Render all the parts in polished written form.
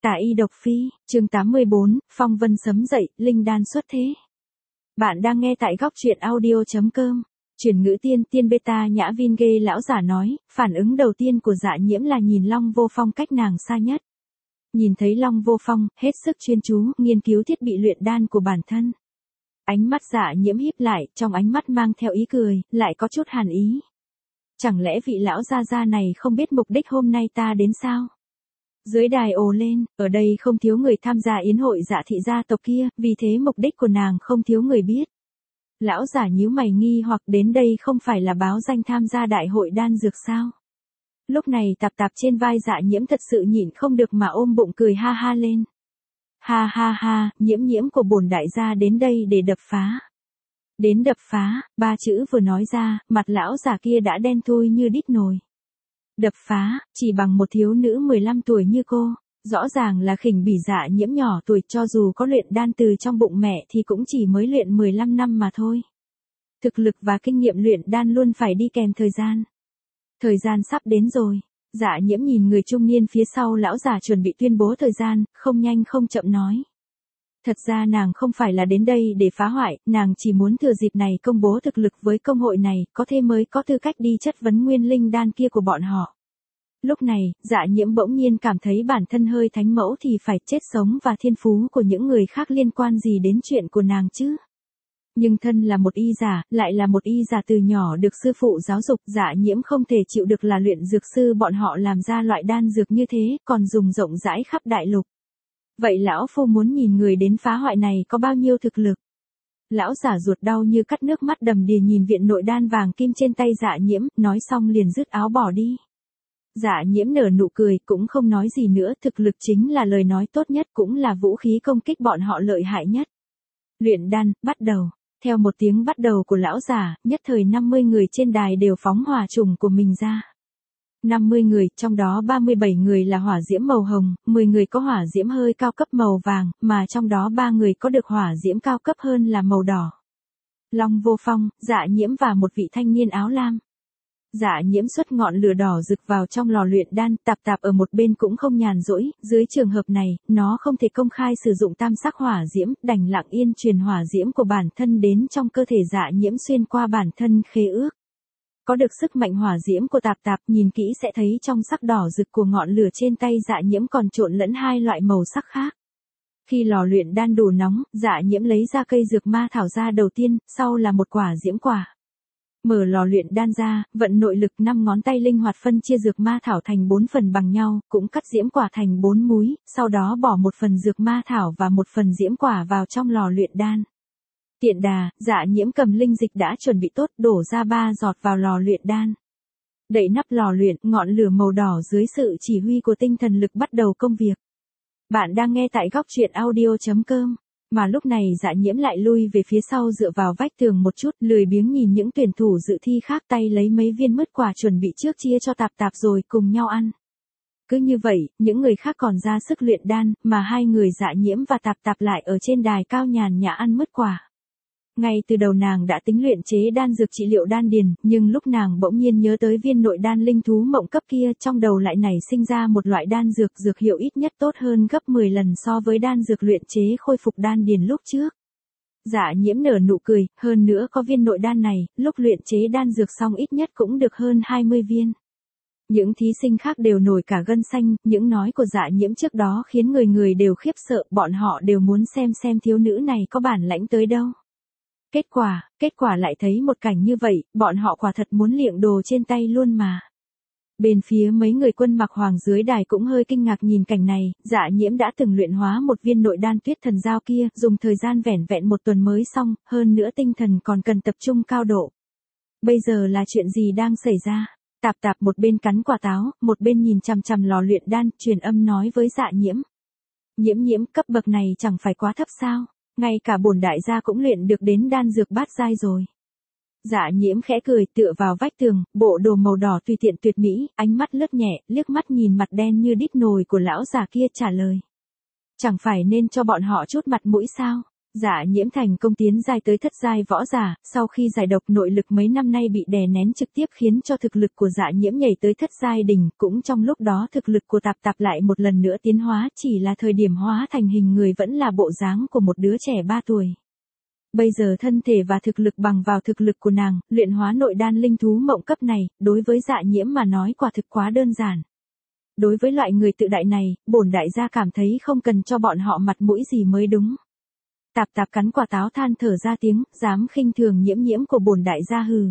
Tả y độc phi, chương 84, phong vân sấm dậy, linh đan xuất thế. Bạn đang nghe tại góc truyện audio.com. Chuyển ngữ tiên beta Nhã Vin Ghê lão giả nói, phản ứng đầu tiên của Dạ Nhiễm là nhìn Long Vô Phong cách nàng xa nhất. Nhìn thấy Long Vô Phong, hết sức chuyên chú, nghiên cứu thiết bị luyện đan của bản thân. Ánh mắt Dạ Nhiễm híp lại, trong ánh mắt mang theo ý cười, lại có chút hàn ý. Chẳng lẽ vị lão gia này không biết mục đích hôm nay ta đến sao? Dưới đài ồ lên, ở đây không thiếu người tham gia yến hội Dạ thị gia tộc kia, vì thế mục đích của nàng không thiếu người biết. Lão giả nhíu mày nghi hoặc đến đây không phải là báo danh tham gia đại hội đan dược sao? Lúc này tạp trên vai Dạ Nhiễm thật sự nhịn không được mà ôm bụng cười ha ha lên. Ha ha ha, Nhiễm của bổn đại gia đến đây để đập phá. Đến đập phá, ba chữ vừa nói ra, mặt lão giả kia đã đen thui như đít nồi. Đập phá, chỉ bằng một thiếu nữ 15 tuổi như cô, rõ ràng là khỉnh bỉ Dạ Nhiễm nhỏ tuổi, cho dù có luyện đan từ trong bụng mẹ thì cũng chỉ mới luyện 15 năm mà thôi. Thực lực và kinh nghiệm luyện đan luôn phải đi kèm thời gian. Thời gian sắp đến rồi. Dạ Nhiễm nhìn người trung niên phía sau lão giả chuẩn bị tuyên bố thời gian, không nhanh không chậm nói. Thật ra nàng không phải là đến đây để phá hoại, nàng chỉ muốn thừa dịp này công bố thực lực với công hội này, có thế mới có tư cách đi chất vấn nguyên linh đan kia của bọn họ. Lúc này, Dạ Nhiễm bỗng nhiên cảm thấy bản thân hơi thánh mẫu thì phải chết sống và thiên phú của những người khác liên quan gì đến chuyện của nàng chứ. Nhưng thân là một y giả, lại là một y giả từ nhỏ được sư phụ giáo dục, Dạ Nhiễm không thể chịu được là luyện dược sư bọn họ làm ra loại đan dược như thế, còn dùng rộng rãi khắp đại lục. Vậy lão phu muốn nhìn người đến phá hoại này có bao nhiêu thực lực. Lão giả ruột đau như cắt nước mắt đầm đìa nhìn viện nội đan vàng kim trên tay Dạ Nhiễm, nói xong liền dứt áo bỏ đi. Dạ Nhiễm nở nụ cười, cũng không nói gì nữa, thực lực chính là lời nói tốt nhất, cũng là vũ khí công kích bọn họ lợi hại nhất. Luyện đan, bắt đầu. Theo một tiếng bắt đầu của lão giả, nhất thời 50 người trên đài đều phóng hỏa trùng của mình ra. 50 người, trong đó 37 người là hỏa diễm màu hồng, 10 người có hỏa diễm hơi cao cấp màu vàng, mà trong đó 3 người có được hỏa diễm cao cấp hơn là màu đỏ. Long Vô Phong, Dạ Nhiễm và một vị thanh niên áo lam. Dạ Nhiễm xuất ngọn lửa đỏ rực vào trong lò luyện đan, tạp ở một bên cũng không nhàn rỗi, dưới trường hợp này, nó không thể công khai sử dụng tam sắc hỏa diễm, đành lặng yên truyền hỏa diễm của bản thân đến trong cơ thể Dạ Nhiễm xuyên qua bản thân khế ước. Có được sức mạnh hỏa diễm của tạp, nhìn kỹ sẽ thấy trong sắc đỏ rực của ngọn lửa trên tay Dạ Nhiễm còn trộn lẫn hai loại màu sắc khác. Khi lò luyện đan đủ nóng, Dạ Nhiễm lấy ra cây dược ma thảo ra đầu tiên, sau là một quả diễm quả. Mở lò luyện đan ra, vận nội lực 5 ngón tay linh hoạt phân chia dược ma thảo thành 4 phần bằng nhau, cũng cắt diễm quả thành 4 múi, sau đó bỏ một phần dược ma thảo và một phần diễm quả vào trong lò luyện đan. Tiện đà, Dạ Nhiễm cầm linh dịch đã chuẩn bị tốt, đổ ra 3 giọt vào lò luyện đan. Đậy nắp lò luyện, ngọn lửa màu đỏ dưới sự chỉ huy của tinh thần lực bắt đầu công việc. Bạn đang nghe tại góc truyện audio.com. Mà lúc này Dạ Nhiễm lại lui về phía sau dựa vào vách tường một chút, lười biếng nhìn những tuyển thủ dự thi khác, tay lấy mấy viên mứt quả chuẩn bị trước chia cho tạp rồi cùng nhau ăn. Cứ như vậy, những người khác còn ra sức luyện đan, mà hai người Dạ Nhiễm và tạp lại ở trên đài cao nhàn nhã ăn mứt quả. Ngay từ đầu nàng đã tính luyện chế đan dược trị liệu đan điền, nhưng lúc nàng bỗng nhiên nhớ tới viên nội đan linh thú mộng cấp kia, trong đầu lại nảy sinh ra một loại đan dược hiệu ít nhất tốt hơn gấp 10 lần so với đan dược luyện chế khôi phục đan điền lúc trước. Dạ Nhiễm nở nụ cười, hơn nữa có viên nội đan này, lúc luyện chế đan dược xong ít nhất cũng được hơn 20 viên. Những thí sinh khác đều nổi cả gân xanh, những nói của Dạ Nhiễm trước đó khiến người đều khiếp sợ, bọn họ đều muốn xem thiếu nữ này có bản lãnh tới đâu. Kết quả lại thấy một cảnh như vậy, bọn họ quả thật muốn liệng đồ trên tay luôn mà. Bên phía mấy người quân mặc hoàng dưới đài cũng hơi kinh ngạc nhìn cảnh này, Dạ Nhiễm đã từng luyện hóa một viên nội đan tuyết thần giao kia, dùng thời gian vẻn vẹn một tuần mới xong, hơn nữa tinh thần còn cần tập trung cao độ. Bây giờ là chuyện gì đang xảy ra? Tạp một bên cắn quả táo, một bên nhìn chằm lò luyện đan, truyền âm nói với Dạ Nhiễm. Nhiễm, cấp bậc này chẳng phải quá thấp sao? Ngay cả bổn đại gia cũng luyện được đến đan dược bát giai rồi. Dạ Nhiễm khẽ cười, tựa vào vách tường, bộ đồ màu đỏ tùy tiện tuyệt mỹ, ánh mắt lướt nhẹ, liếc mắt nhìn mặt đen như đít nồi của lão già kia trả lời. Chẳng phải nên cho bọn họ chút mặt mũi sao? Dạ Nhiễm thành công tiến giai tới thất giai võ giả, sau khi giải độc nội lực mấy năm nay bị đè nén trực tiếp khiến cho thực lực của Dạ Nhiễm nhảy tới thất giai đỉnh, cũng trong lúc đó thực lực của Tạp Tạp lại một lần nữa tiến hóa, chỉ là thời điểm hóa thành hình người vẫn là bộ dáng của một đứa trẻ 3 tuổi. Bây giờ thân thể và thực lực bằng vào thực lực của nàng, luyện hóa nội đan linh thú mộng cấp này, đối với Dạ Nhiễm mà nói quả thực quá đơn giản. Đối với loại người tự đại này, bổn đại gia cảm thấy không cần cho bọn họ mặt mũi gì mới đúng. Tạp Tạp cắn quả táo than thở ra tiếng, dám khinh thường Nhiễm Nhiễm của bổn đại gia hừ.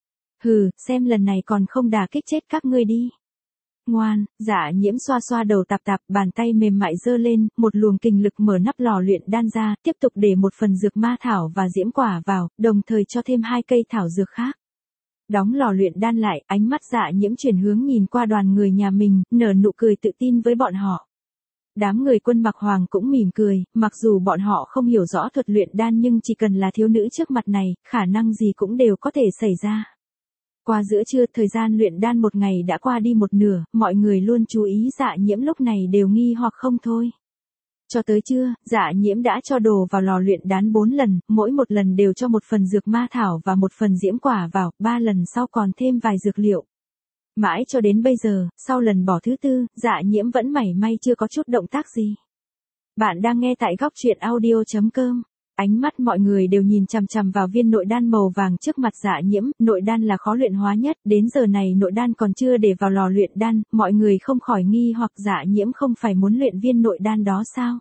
Hừ, xem lần này còn không đả kích chết các ngươi đi. Ngoan, Dạ Nhiễm xoa xoa đầu Tạp Tạp, bàn tay mềm mại giơ lên, một luồng kình lực mở nắp lò luyện đan ra, tiếp tục để một phần dược ma thảo và diễm quả vào, đồng thời cho thêm 2 cây thảo dược khác. Đóng lò luyện đan lại, ánh mắt Dạ Nhiễm chuyển hướng nhìn qua đoàn người nhà mình, nở nụ cười tự tin với bọn họ. Đám người Quân Mặc Hoàng cũng mỉm cười, mặc dù bọn họ không hiểu rõ thuật luyện đan nhưng chỉ cần là thiếu nữ trước mặt này, khả năng gì cũng đều có thể xảy ra. Qua giữa trưa, thời gian luyện đan một ngày đã qua đi một nửa, mọi người luôn chú ý Dạ Nhiễm lúc này đều nghi hoặc không thôi. Cho tới trưa, Dạ Nhiễm đã cho đồ vào lò luyện đan 4 lần, mỗi một lần đều cho một phần dược ma thảo và một phần diễm quả vào, 3 lần sau còn thêm vài dược liệu. Mãi cho đến bây giờ, sau lần bỏ thứ 4, Dạ Nhiễm vẫn mảy may chưa có chút động tác gì. Bạn đang nghe tại góc truyện audio.com. Ánh mắt mọi người đều nhìn chằm chằm vào viên nội đan màu vàng trước mặt Dạ Nhiễm, nội đan là khó luyện hóa nhất, đến giờ này nội đan còn chưa để vào lò luyện đan, mọi người không khỏi nghi hoặc Dạ Nhiễm không phải muốn luyện viên nội đan đó sao?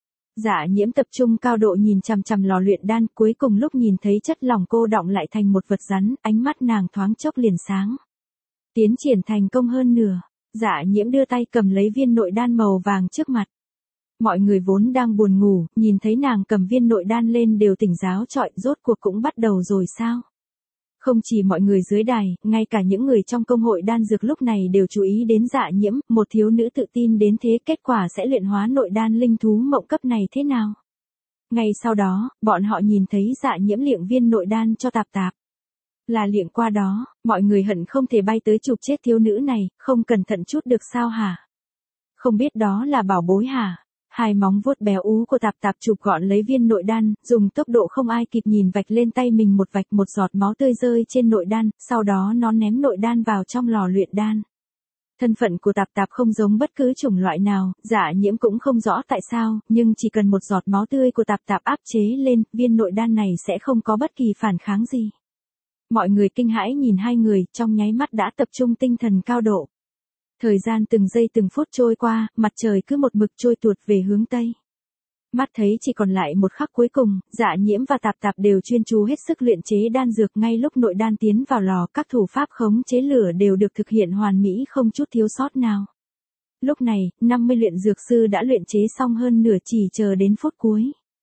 Dạ Nhiễm tập trung cao độ nhìn chằm chằm lò luyện đan, cuối cùng lúc nhìn thấy chất lỏng cô đọng lại thành một vật rắn, ánh mắt nàng thoáng chốc liền sáng. Tiến triển thành công hơn nửa, Dạ Nhiễm đưa tay cầm lấy viên nội đan màu vàng trước mặt. Mọi người vốn đang buồn ngủ, nhìn thấy nàng cầm viên nội đan lên đều tỉnh ráo trọi, rốt cuộc cũng bắt đầu rồi sao? Không chỉ mọi người dưới đài, ngay cả những người trong công hội đan dược lúc này đều chú ý đến Dạ Nhiễm, một thiếu nữ tự tin đến thế, kết quả sẽ luyện hóa nội đan linh thú mộng cấp này thế nào? Ngay sau đó, bọn họ nhìn thấy Dạ Nhiễm liệng viên nội đan cho Tạp Tạp. Là liệng qua đó, mọi người hận không thể bay tới chụp chết thiếu nữ này, không cẩn thận chút được sao hả? Không biết đó là bảo bối hả? Hai móng vuốt béo ú của Tạp Tạp chụp gọn lấy viên nội đan, dùng tốc độ không ai kịp nhìn vạch lên tay mình một vạch, một giọt máu tươi rơi trên nội đan, sau đó nó ném nội đan vào trong lò luyện đan. Thân phận của Tạp Tạp không giống bất cứ chủng loại nào, Dạ Nhiễm cũng không rõ tại sao, nhưng chỉ cần một giọt máu tươi của Tạp Tạp áp chế lên, viên nội đan này sẽ không có bất kỳ phản kháng gì. Mọi người kinh hãi nhìn hai người, trong nháy mắt đã tập trung tinh thần cao độ. Thời gian từng giây từng phút trôi qua, mặt trời cứ một mực trôi tuột về hướng Tây. Mắt thấy chỉ còn lại một khắc cuối cùng, Dạ Nhiễm và Tạp Tạp đều chuyên chú hết sức luyện chế đan dược, ngay lúc nội đan tiến vào lò, các thủ pháp khống chế lửa đều được thực hiện hoàn mỹ không chút thiếu sót nào. Lúc này, 50 luyện dược sư đã luyện chế xong hơn nửa, chỉ chờ đến phút cuối.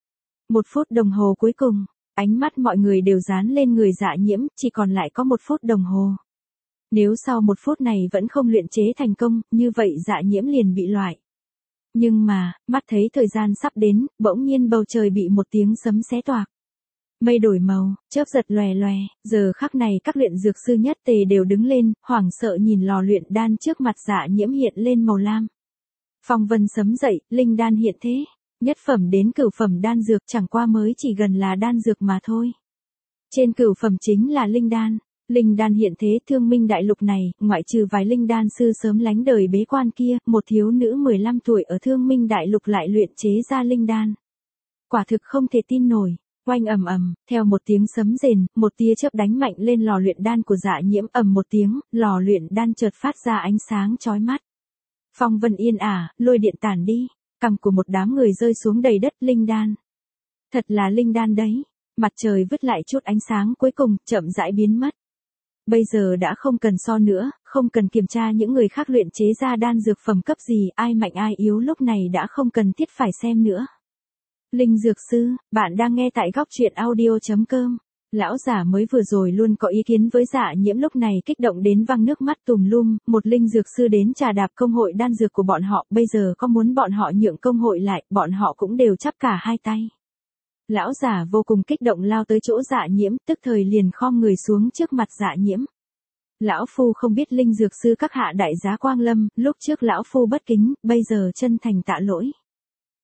1 phút đồng hồ cuối cùng, ánh mắt mọi người đều dán lên người Dạ Nhiễm, chỉ còn lại có 1 phút đồng hồ. Nếu sau 1 phút này vẫn không luyện chế thành công, như vậy Dạ Nhiễm liền bị loại. Nhưng mà, mắt thấy thời gian sắp đến, bỗng nhiên bầu trời bị một tiếng sấm xé toạc. Mây đổi màu, chớp giật lòe lòe, giờ khắc này các luyện dược sư nhất tề đều đứng lên, hoảng sợ nhìn lò luyện đan trước mặt Dạ Nhiễm hiện lên màu lam. Phong vân sấm dậy, linh đan hiện thế, nhất phẩm đến cửu phẩm đan dược chẳng qua mới chỉ gần là đan dược mà thôi. Trên cửu phẩm chính là linh đan. Linh đan hiện thế, Thương Minh đại lục này, ngoại trừ vài linh đan sư sớm lánh đời bế quan kia, một thiếu nữ 15 tuổi ở Thương Minh đại lục lại luyện chế ra linh đan. Quả thực không thể tin nổi. Oanh ầm ầm, theo một tiếng sấm rền, một tia chớp đánh mạnh lên lò luyện đan của Dạ Nhiễm, ầm một tiếng, lò luyện đan chợt phát ra ánh sáng chói mắt. Phong vân yên ả, lôi điện tản đi, cằm của một đám người rơi xuống đầy đất. Linh đan. Thật là linh đan đấy. Mặt trời vứt lại chút ánh sáng cuối cùng, chậm rãi biến mất. Bây giờ đã không cần so nữa, không cần kiểm tra những người khác luyện chế ra đan dược phẩm cấp gì, ai mạnh ai yếu lúc này đã không cần thiết phải xem nữa. Linh dược sư, bạn đang nghe tại góc truyện audio.com. Lão giả mới vừa rồi luôn có ý kiến với Dạ Nhiễm lúc này kích động đến văng nước mắt tùm lum, một linh dược sư đến trà đạp công hội đan dược của bọn họ, bây giờ có muốn bọn họ nhượng công hội lại, bọn họ cũng đều chắp cả hai tay. Lão giả vô cùng kích động lao tới chỗ Dạ Nhiễm, tức thời liền khom người xuống trước mặt Dạ Nhiễm. Lão phu không biết linh dược sư các hạ đại giá quang lâm, lúc trước lão phu bất kính, bây giờ chân thành tạ lỗi.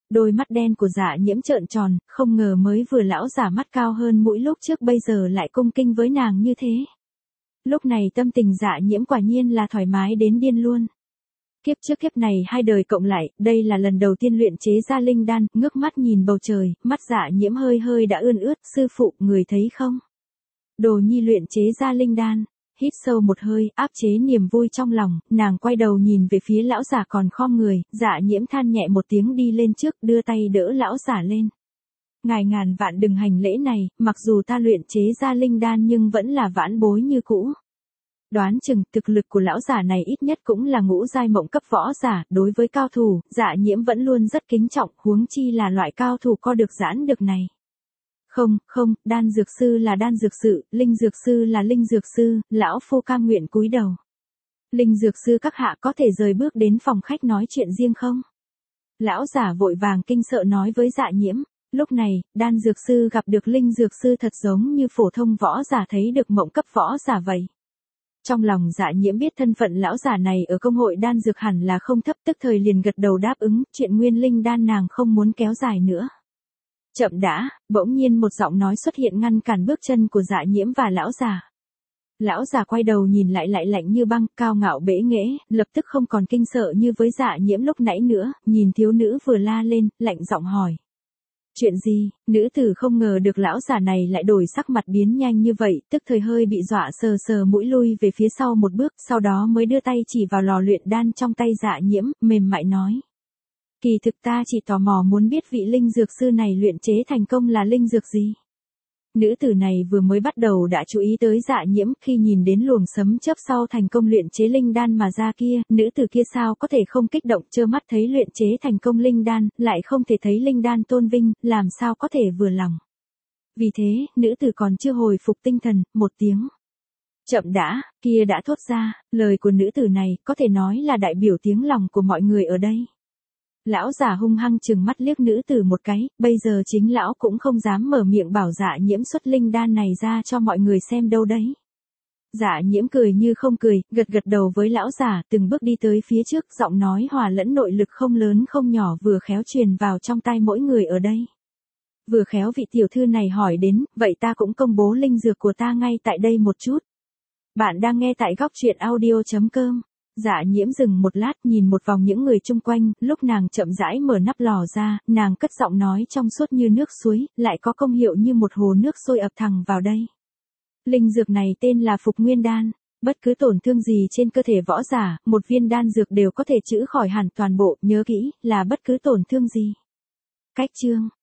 Đôi mắt đen của Dạ Nhiễm trợn tròn, không ngờ mới vừa lão giả mắt cao hơn mũi lúc trước bây giờ lại cung kinh với nàng như thế. Lúc này tâm tình Dạ Nhiễm quả nhiên là thoải mái đến điên luôn. Kiếp trước kiếp này hai đời cộng lại, đây là lần đầu tiên luyện chế ra linh đan, ngước mắt nhìn bầu trời, mắt Dạ Nhiễm hơi hơi đã ươn ướt, sư phụ, người thấy không? Đồ nhi luyện chế ra linh đan. Hít sâu một hơi, áp chế niềm vui trong lòng, nàng quay đầu nhìn về phía lão giả còn khom người, Dạ Nhiễm than nhẹ một tiếng đi lên trước, đưa tay đỡ lão giả lên. Ngài ngàn vạn đừng hành lễ này, mặc dù ta luyện chế ra linh đan nhưng vẫn là vãn bối như cũ. Đoán chừng thực lực của lão giả này ít nhất cũng là ngũ giai mộng cấp võ giả, đối với cao thủ, Dạ Nhiễm vẫn luôn rất kính trọng, huống chi là loại cao thủ co được giãn được này. Không, đan dược sư là đan dược sư, linh dược sư là linh dược sư, lão phu cam nguyện cúi đầu. Linh dược sư các hạ có thể rời bước đến phòng khách nói chuyện riêng không? Lão giả vội vàng kinh sợ nói với Dạ Nhiễm. Lúc này, đan dược sư gặp được linh dược sư thật giống như phổ thông võ giả thấy được mộng cấp võ giả vậy. Trong lòng Dạ Nhiễm biết thân phận lão giả này ở công hội đan dược hẳn là không thấp, tức thời liền gật đầu đáp ứng, chuyện nguyên linh đan nàng không muốn kéo dài nữa. Chậm đã, bỗng nhiên một giọng nói xuất hiện ngăn cản bước chân của Dạ Nhiễm và lão già. Lão già quay đầu nhìn lại lạnh như băng, cao ngạo bẽ nghễ, lập tức không còn kinh sợ như với Dạ Nhiễm lúc nãy nữa, nhìn thiếu nữ vừa la lên, lạnh giọng hỏi. Chuyện gì? Nữ tử không ngờ được lão già này lại đổi sắc mặt biến nhanh như vậy, tức thời hơi bị dọa sờ mũi lui về phía sau một bước, sau đó mới đưa tay chỉ vào lò luyện đan trong tay Dạ Nhiễm, mềm mại nói. Kỳ thực ta chỉ tò mò muốn biết vị linh dược sư này luyện chế thành công là linh dược gì. Nữ tử này vừa mới bắt đầu đã chú ý tới Dạ Nhiễm, khi nhìn đến luồng sấm chớp sau thành công luyện chế linh đan mà ra kia, nữ tử kia sao có thể không kích động, trơ mắt thấy luyện chế thành công linh đan, lại không thể thấy linh đan tôn vinh, làm sao có thể vừa lòng. Vì thế, nữ tử còn chưa hồi phục tinh thần, một tiếng. Chậm đã, kia đã thốt ra, lời của nữ tử này có thể nói là đại biểu tiếng lòng của mọi người ở đây. Lão già hung hăng trừng mắt liếc nữ tử một cái, bây giờ chính lão cũng không dám mở miệng bảo Dạ Nhiễm xuất linh đan này ra cho mọi người xem đâu đấy. Dạ Nhiễm cười như không cười, gật đầu với lão già, từng bước đi tới phía trước, giọng nói hòa lẫn nội lực không lớn không nhỏ vừa khéo truyền vào trong tai mỗi người ở đây. Vừa khéo vị tiểu thư này hỏi đến, vậy ta cũng công bố linh dược của ta ngay tại đây một chút. Bạn đang nghe tại góc truyện audio.com. Dạ Nhiễm dừng một lát nhìn một vòng những người chung quanh, lúc nàng chậm rãi mở nắp lò ra, nàng cất giọng nói trong suốt như nước suối, lại có công hiệu như một hồ nước sôi ập thẳng vào đây. Linh dược này tên là Phục Nguyên Đan, bất cứ tổn thương gì trên cơ thể võ giả, một viên đan dược đều có thể chữa khỏi hẳn toàn bộ, nhớ kỹ, là bất cứ tổn thương gì. Cách chương